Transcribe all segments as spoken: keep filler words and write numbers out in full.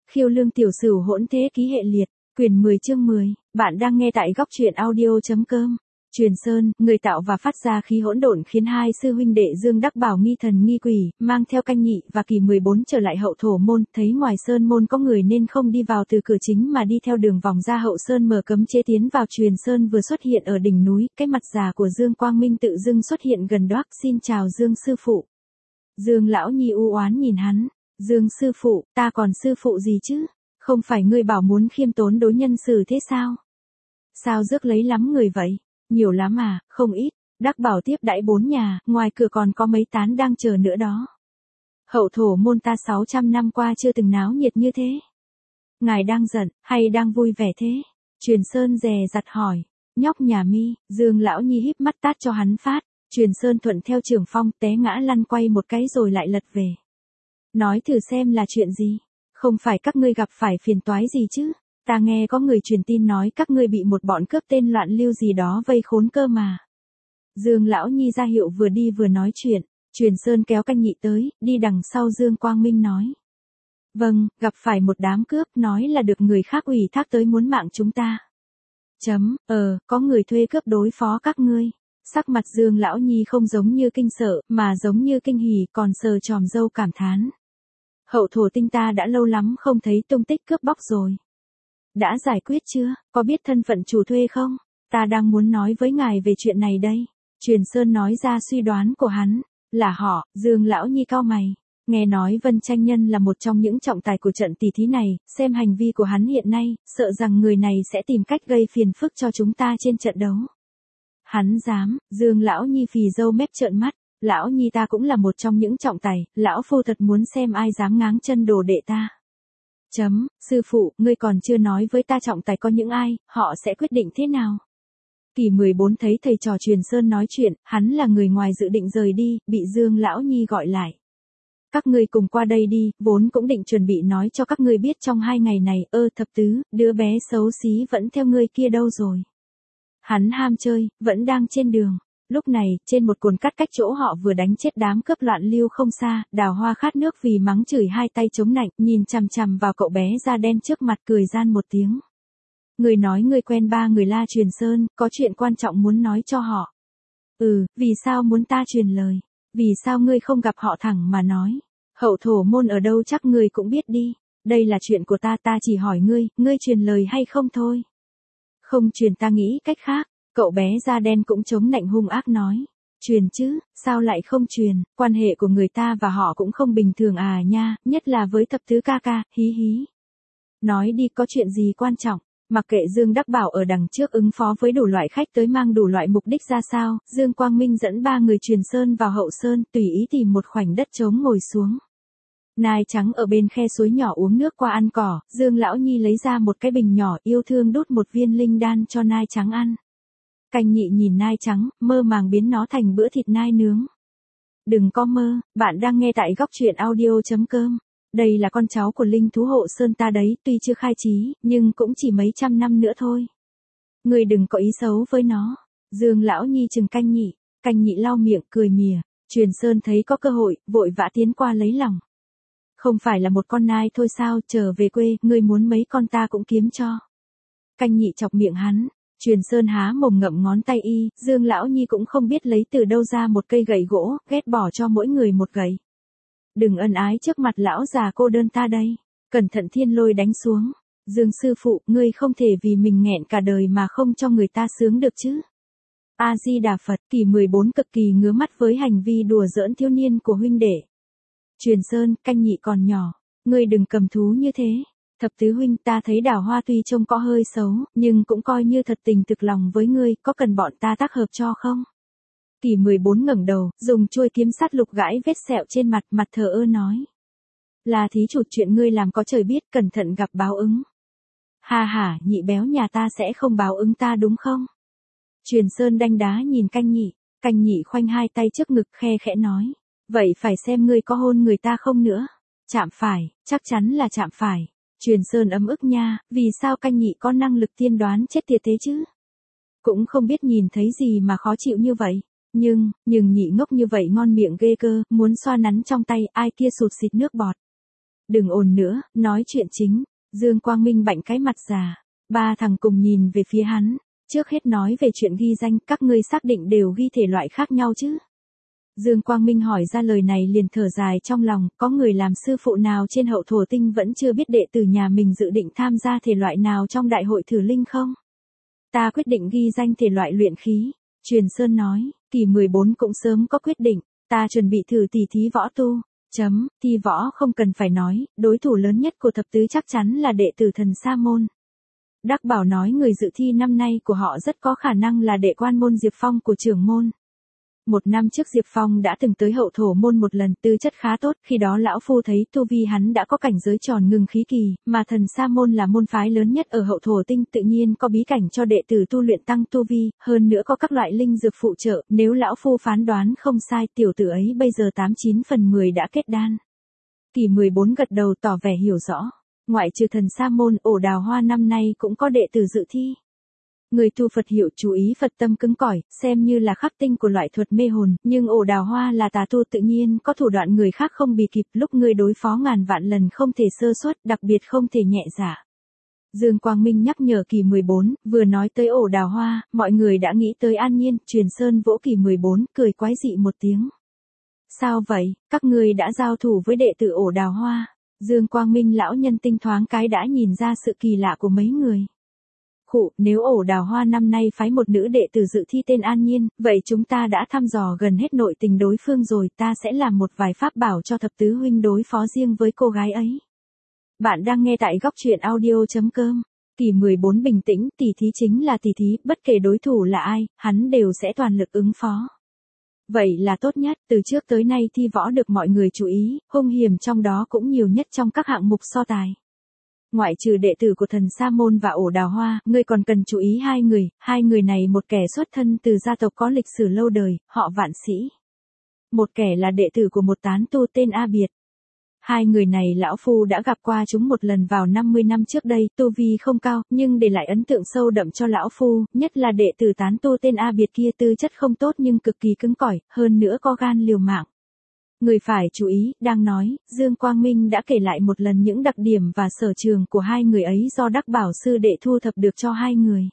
Khiêu lương tiểu sửu hỗn thế ký hệ liệt, quyển mười chương mười, bạn đang nghe tại góc truyện audio.com. Truyền Sơn, người tạo và phát ra khí hỗn độn khiến hai sư huynh đệ Dương Đắc Bảo nghi thần nghi quỷ, mang theo Canh Nhị và Kỳ mười bốn trở lại Hậu Thổ môn, thấy ngoài sơn môn có người nên không đi vào từ cửa chính mà đi theo đường vòng ra hậu sơn mở cấm chế tiến vào. Truyền Sơn vừa xuất hiện ở đỉnh núi, cái mặt già của Dương Quang Minh tự dưng xuất hiện gần đoác, xin chào Dương sư phụ. Dương lão nhi u oán nhìn hắn, Dương sư phụ, ta còn sư phụ gì chứ, không phải ngươi bảo muốn khiêm tốn đối nhân xử thế sao? Sao rước lấy lắm người vậy? Nhiều lắm à, không ít. Đắc Bảo tiếp đãi bốn nhà, ngoài cửa còn có mấy tán đang chờ nữa đó. Hậu Thổ môn ta sáu trăm năm qua chưa từng náo nhiệt như thế. Ngài đang giận, hay đang vui vẻ thế? Truyền Sơn dè dặt hỏi. Nhóc nhà mi, Dương lão nhi híp mắt tát cho hắn phát. Truyền Sơn thuận theo trường phong té ngã lăn quay một cái rồi lại lật về. Nói thử xem là chuyện gì? Không phải các ngươi gặp phải phiền toái gì chứ? Ta nghe có người truyền tin nói các ngươi bị một bọn cướp tên loạn lưu gì đó vây khốn cơ mà. Dương lão nhi ra hiệu vừa đi vừa nói chuyện. Truyền Sơn kéo Canh Nhị tới, đi đằng sau Dương Quang Minh nói. Vâng, gặp phải một đám cướp, nói là được người khác ủy thác tới muốn mạng chúng ta. Chấm, ờ, có người thuê cướp đối phó các ngươi. Sắc mặt Dương lão nhi không giống như kinh sợ, mà giống như kinh hỉ, còn sờ tròm râu cảm thán. Hậu Thổ tinh ta đã lâu lắm không thấy tung tích cướp bóc rồi. Đã giải quyết chưa, có biết thân phận chủ thuê không? Ta đang muốn nói với ngài về chuyện này đây. Truyền Sơn nói ra suy đoán của hắn. Là họ. Dương lão nhi cau mày. Nghe nói Vân Tranh Nhân là một trong những trọng tài của trận tỷ thí này, xem hành vi của hắn hiện nay, sợ rằng người này sẽ tìm cách gây phiền phức cho chúng ta trên trận đấu. Hắn dám? Dương lão nhi phì râu mép trợn mắt. Lão nhi ta cũng là một trong những trọng tài, lão phu thật muốn xem ai dám ngáng chân đồ đệ ta. Chấm, sư phụ, ngươi còn chưa nói với ta trọng tài có những ai, họ sẽ quyết định thế nào? Kỳ mười bốn thấy thầy trò Truyền Sơn nói chuyện, hắn là người ngoài dự định rời đi, bị Dương lão nhi gọi lại. Các ngươi cùng qua đây đi, vốn cũng định chuẩn bị nói cho các ngươi biết trong hai ngày này, ơ thập tứ, đứa bé xấu xí vẫn theo ngươi kia đâu rồi. Hắn ham chơi, vẫn đang trên đường. Lúc này, trên một cồn cắt cách chỗ họ vừa đánh chết đám cướp loạn lưu không xa, Đào Hoa khát nước vì mắng chửi hai tay chống nạnh, nhìn chằm chằm vào cậu bé da đen trước mặt cười gian một tiếng. Người nói người quen ba người La Truyền Sơn, có chuyện quan trọng muốn nói cho họ. Ừ, vì sao muốn ta truyền lời? Vì sao ngươi không gặp họ thẳng mà nói? Hậu Thổ môn ở đâu chắc ngươi cũng biết đi. Đây là chuyện của ta, ta chỉ hỏi ngươi, ngươi truyền lời hay không thôi. Không truyền ta nghĩ cách khác. Cậu bé da đen cũng chống nạnh hung ác nói. Truyền chứ, sao lại không truyền, quan hệ của người ta và họ cũng không bình thường à nha, nhất là với thập tứ ca ca, hí hí. Nói đi, có chuyện gì quan trọng, mặc kệ Dương Đắc Bảo ở đằng trước ứng phó với đủ loại khách tới mang đủ loại mục đích ra sao, Dương Quang Minh dẫn ba người Truyền Sơn vào hậu sơn, tùy ý tìm một khoảnh đất trống ngồi xuống. Nai trắng ở bên khe suối nhỏ uống nước qua ăn cỏ, Dương lão nhi lấy ra một cái bình nhỏ yêu thương đút một viên linh đan cho nai trắng ăn. Canh Nhị nhìn nai trắng, mơ màng biến nó thành bữa thịt nai nướng. Đừng có mơ, bạn đang nghe tại góc truyện audio.com. Đây là con cháu của linh thú hộ sơn ta đấy, tuy chưa khai trí, nhưng cũng chỉ mấy trăm năm nữa thôi. Người đừng có ý xấu với nó. Dương lão nhi chừng Canh Nhị, Canh Nhị lau miệng cười mỉa. Truyền Sơn thấy có cơ hội, vội vã tiến qua lấy lòng. Không phải là một con nai thôi sao, trở về quê, ngươi muốn mấy con ta cũng kiếm cho. Canh Nhị chọc miệng hắn. Truyền Sơn há mồm ngậm ngón tay y, Dương lão nhi cũng không biết lấy từ đâu ra một cây gậy gỗ, ghét bỏ cho mỗi người một gậy. Đừng ân ái trước mặt lão già cô đơn ta đây, cẩn thận thiên lôi đánh xuống. Dương sư phụ, ngươi không thể vì mình nghẹn cả đời mà không cho người ta sướng được chứ. A Di Đà Phật. Kỳ mười bốn cực kỳ ngứa mắt với hành vi đùa giỡn thiếu niên của huynh đệ. Truyền Sơn, Canh Nhị còn nhỏ, ngươi đừng cầm thú như thế. Thập tứ huynh, ta thấy Đào Hoa tuy trông có hơi xấu, nhưng cũng coi như thật tình thực lòng với ngươi, có cần bọn ta tác hợp cho không? Kỳ mười bốn ngẩng đầu, dùng chuôi kiếm sắt lục gãi vết sẹo trên mặt, mặt thờ ơ nói. Là thí chủ, chuyện ngươi làm có trời biết, cẩn thận gặp báo ứng. Ha ha, Nhị béo nhà ta sẽ không báo ứng ta đúng không? Truyền Sơn đanh đá nhìn Canh Nhị, Canh Nhị khoanh hai tay trước ngực khe khẽ nói. Vậy phải xem ngươi có hôn người ta không nữa. Chạm phải, chắc chắn là chạm phải. Truyền Sơn ấm ức nha, vì sao Canh Nhị có năng lực tiên đoán chết tiệt thế chứ? Cũng không biết nhìn thấy gì mà khó chịu như vậy. Nhưng, nhưng Nhị ngốc như vậy ngon miệng ghê cơ, muốn xoa nắn trong tay, ai kia sụt xịt nước bọt. Đừng ồn nữa, nói chuyện chính. Dương Quang Minh bạnh cái mặt già. Ba thằng cùng nhìn về phía hắn. Trước hết nói về chuyện ghi danh, các ngươi xác định đều ghi thể loại khác nhau chứ? Dương Quang Minh hỏi ra lời này liền thở dài trong lòng, có người làm sư phụ nào trên hậu thổ tinh vẫn chưa biết đệ tử nhà mình dự định tham gia thể loại nào trong đại hội thử linh không? Ta quyết định ghi danh thể loại luyện khí. Truyền Sơn nói, kỳ mười bốn cũng sớm có quyết định, ta chuẩn bị thử tỷ thí võ tu. Chấm, thi võ không cần phải nói, đối thủ lớn nhất của thập tứ chắc chắn là đệ tử Thần Sa Môn. Đắc Bảo nói người dự thi năm nay của họ rất có khả năng là đệ quan môn Diệp Phong của trưởng môn. Một năm trước Diệp Phong đã từng tới hậu thổ môn một lần, tư chất khá tốt, khi đó lão phu thấy tu vi hắn đã có cảnh giới tròn ngưng khí kỳ, mà Thần Sa Môn là môn phái lớn nhất ở hậu thổ tinh, tự nhiên có bí cảnh cho đệ tử tu luyện tăng tu vi, hơn nữa có các loại linh dược phụ trợ, nếu lão phu phán đoán không sai, tiểu tử ấy bây giờ tám chín phần mười đã kết đan. Kỳ mười bốn gật đầu tỏ vẻ hiểu rõ, ngoại trừ Thần Sa Môn, ổ Đào Hoa năm nay cũng có đệ tử dự thi. Người tu Phật hiệu chú ý Phật tâm cứng cỏi, xem như là khắc tinh của loại thuật mê hồn, nhưng ổ Đào Hoa là tà tu tự nhiên có thủ đoạn người khác không bì kịp, lúc người đối phó ngàn vạn lần không thể sơ suất, đặc biệt không thể nhẹ dạ. Dương Quang Minh nhắc nhở kỳ mười bốn, vừa nói tới ổ Đào Hoa, mọi người đã nghĩ tới An Nhiên, Truyền Sơn vỗ kỳ mười bốn, cười quái dị một tiếng. Sao vậy, các ngươi đã giao thủ với đệ tử ổ Đào Hoa? Dương Quang Minh lão nhân tinh thoáng cái đã nhìn ra sự kỳ lạ của mấy người. Khụ, nếu ổ Đào Hoa năm nay phái một nữ đệ tử dự thi tên An Nhiên, vậy chúng ta đã thăm dò gần hết nội tình đối phương rồi, ta sẽ làm một vài pháp bảo cho thập tứ huynh đối phó riêng với cô gái ấy. Bạn đang nghe tại góc truyện audio chấm com. Kỳ mười bốn bình tĩnh, tỷ thí chính là tỷ thí, bất kể đối thủ là ai, hắn đều sẽ toàn lực ứng phó. Vậy là tốt nhất, từ trước tới nay thi võ được mọi người chú ý, hung hiểm trong đó cũng nhiều nhất trong các hạng mục so tài. Ngoại trừ đệ tử của Thần Sa Môn và ổ Đào Hoa, ngươi còn cần chú ý hai người, hai người này một kẻ xuất thân từ gia tộc có lịch sử lâu đời, họ Vạn Sĩ. Một kẻ là đệ tử của một tán tu tên A Biệt. Hai người này lão phu đã gặp qua chúng một lần vào năm mươi năm trước đây, tu vi không cao, nhưng để lại ấn tượng sâu đậm cho lão phu, nhất là đệ tử tán tu tên A Biệt kia tư chất không tốt nhưng cực kỳ cứng cỏi, hơn nữa có gan liều mạng. Người phải chú ý, đang nói, Dương Quang Minh đã kể lại một lần những đặc điểm và sở trường của hai người ấy do Đắc Bảo sư đệ thu thập được cho hai người.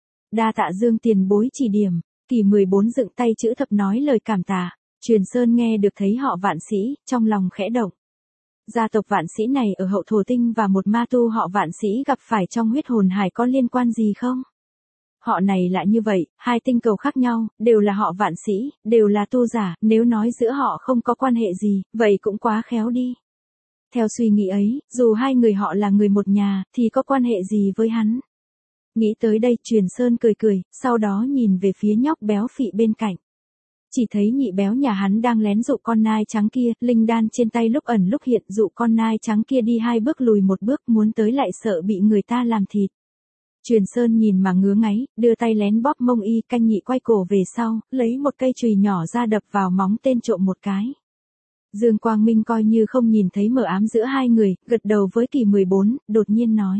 Đa tạ Dương tiền bối chỉ điểm, kỳ mười bốn dựng tay chữ thập nói lời cảm tạ. Truyền Sơn nghe được thấy họ Vạn Sĩ, trong lòng khẽ động. Gia tộc Vạn Sĩ này ở hậu thổ tinh và một ma tu họ Vạn Sĩ gặp phải trong huyết hồn hải có liên quan gì không? Họ này lại như vậy, hai tinh cầu khác nhau, đều là họ Vạn Sĩ, đều là tu giả, nếu nói giữa họ không có quan hệ gì, vậy cũng quá khéo đi. Theo suy nghĩ ấy, dù hai người họ là người một nhà, thì có quan hệ gì với hắn? Nghĩ tới đây, Truyền Sơn cười cười, sau đó nhìn về phía nhóc béo phị bên cạnh. Chỉ thấy nhị béo nhà hắn đang lén dụ con nai trắng kia, linh đan trên tay lúc ẩn lúc hiện, dụ con nai trắng kia đi hai bước lùi một bước, muốn tới lại sợ bị người ta làm thịt. Truyền Sơn nhìn mà ngứa ngáy, đưa tay lén bóp mông y, canh nhị quay cổ về sau, lấy một cây chùy nhỏ ra đập vào móng tên trộm một cái. Dương Quang Minh coi như không nhìn thấy mờ ám giữa hai người, gật đầu với kỳ mười bốn, đột nhiên nói.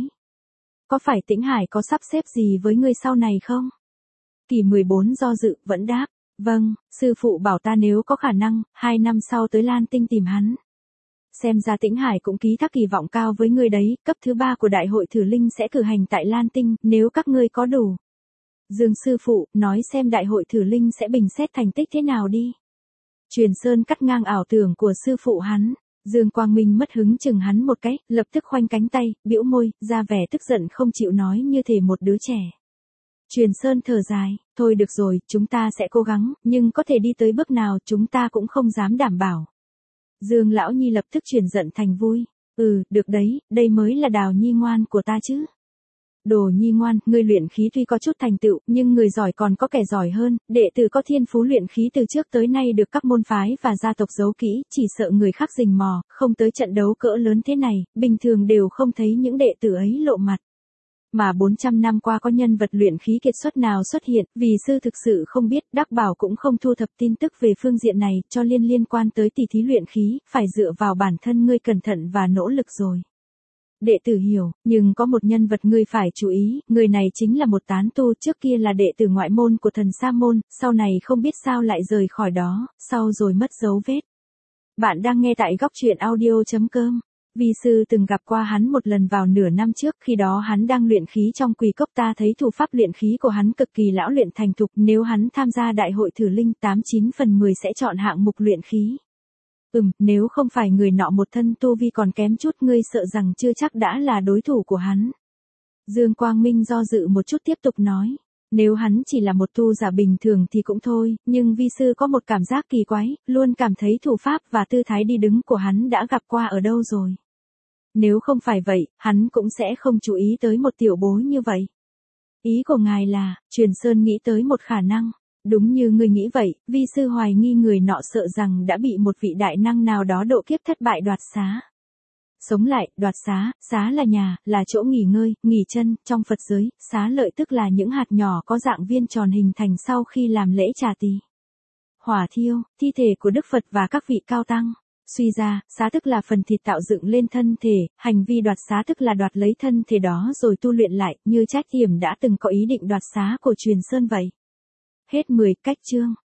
Có phải Tĩnh Hải có sắp xếp gì với ngươi sau này không? Kỳ mười bốn do dự, vẫn đáp. Vâng, sư phụ bảo ta nếu có khả năng, hai năm sau tới Lan Tinh tìm hắn. Xem ra Tĩnh Hải cũng ký thác kỳ vọng cao với ngươi đấy, cấp thứ ba của đại hội thử linh sẽ cử hành tại Lan Tinh, nếu các ngươi có đủ. Dương sư phụ, nói xem đại hội thử linh sẽ bình xét thành tích thế nào đi. Truyền Sơn cắt ngang ảo tưởng của sư phụ hắn. Dương Quang Minh mất hứng chừng hắn một cái, lập tức khoanh cánh tay, bĩu môi, ra vẻ tức giận không chịu nói như thể một đứa trẻ. Truyền Sơn thở dài, thôi được rồi, chúng ta sẽ cố gắng, nhưng có thể đi tới bước nào chúng ta cũng không dám đảm bảo. Dương Lão Nhi lập tức chuyển giận thành vui. Ừ, được đấy, đây mới là Đào Nhi ngoan của ta chứ. Đồ Nhi ngoan, ngươi luyện khí tuy có chút thành tựu, nhưng người giỏi còn có kẻ giỏi hơn, đệ tử có thiên phú luyện khí từ trước tới nay được các môn phái và gia tộc giấu kỹ, chỉ sợ người khác rình mò, không tới trận đấu cỡ lớn thế này, bình thường đều không thấy những đệ tử ấy lộ mặt. Mà bốn trăm năm qua có nhân vật luyện khí kiệt xuất nào xuất hiện, vì sư thực sự không biết, Đắc Bảo cũng không thu thập tin tức về phương diện này, cho liên liên quan tới tỷ thí luyện khí, phải dựa vào bản thân ngươi cẩn thận và nỗ lực rồi. Đệ tử hiểu, nhưng có một nhân vật ngươi phải chú ý, người này chính là một tán tu, trước kia là đệ tử ngoại môn của Thần Sa Môn, sau này không biết sao lại rời khỏi đó, sau rồi mất dấu vết. Bạn đang nghe tại góc truyện audio chấm com. Vi sư từng gặp qua hắn một lần vào nửa năm trước, khi đó hắn đang luyện khí trong quỷ cốc, ta thấy thủ pháp luyện khí của hắn cực kỳ lão luyện thành thục, nếu hắn tham gia đại hội thử linh tám chín phần mười sẽ chọn hạng mục luyện khí. Ừm, nếu không phải người nọ một thân tu vi còn kém chút, ngươi sợ rằng chưa chắc đã là đối thủ của hắn. Dương Quang Minh do dự một chút tiếp tục nói. Nếu hắn chỉ là một tu giả bình thường thì cũng thôi, nhưng vi sư có một cảm giác kỳ quái, luôn cảm thấy thủ pháp và tư thái đi đứng của hắn đã gặp qua ở đâu rồi. Nếu không phải vậy, hắn cũng sẽ không chú ý tới một tiểu bối như vậy. Ý của ngài là, Truyền Sơn nghĩ tới một khả năng. Đúng như ngươi nghĩ vậy, vi sư hoài nghi người nọ sợ rằng đã bị một vị đại năng nào đó độ kiếp thất bại đoạt xá. Sống lại, đoạt xá, xá là nhà, là chỗ nghỉ ngơi, nghỉ chân, trong Phật giới, xá lợi tức là những hạt nhỏ có dạng viên tròn hình thành sau khi làm lễ trà tỳ. Hỏa thiêu, thi thể của Đức Phật và các vị cao tăng. Suy ra, xá tức là phần thịt tạo dựng lên thân thể, hành vi đoạt xá tức là đoạt lấy thân thể đó rồi tu luyện lại, như Trách Tiểm đã từng có ý định đoạt xá của Truyền Sơn vậy. Hết mười cách chương.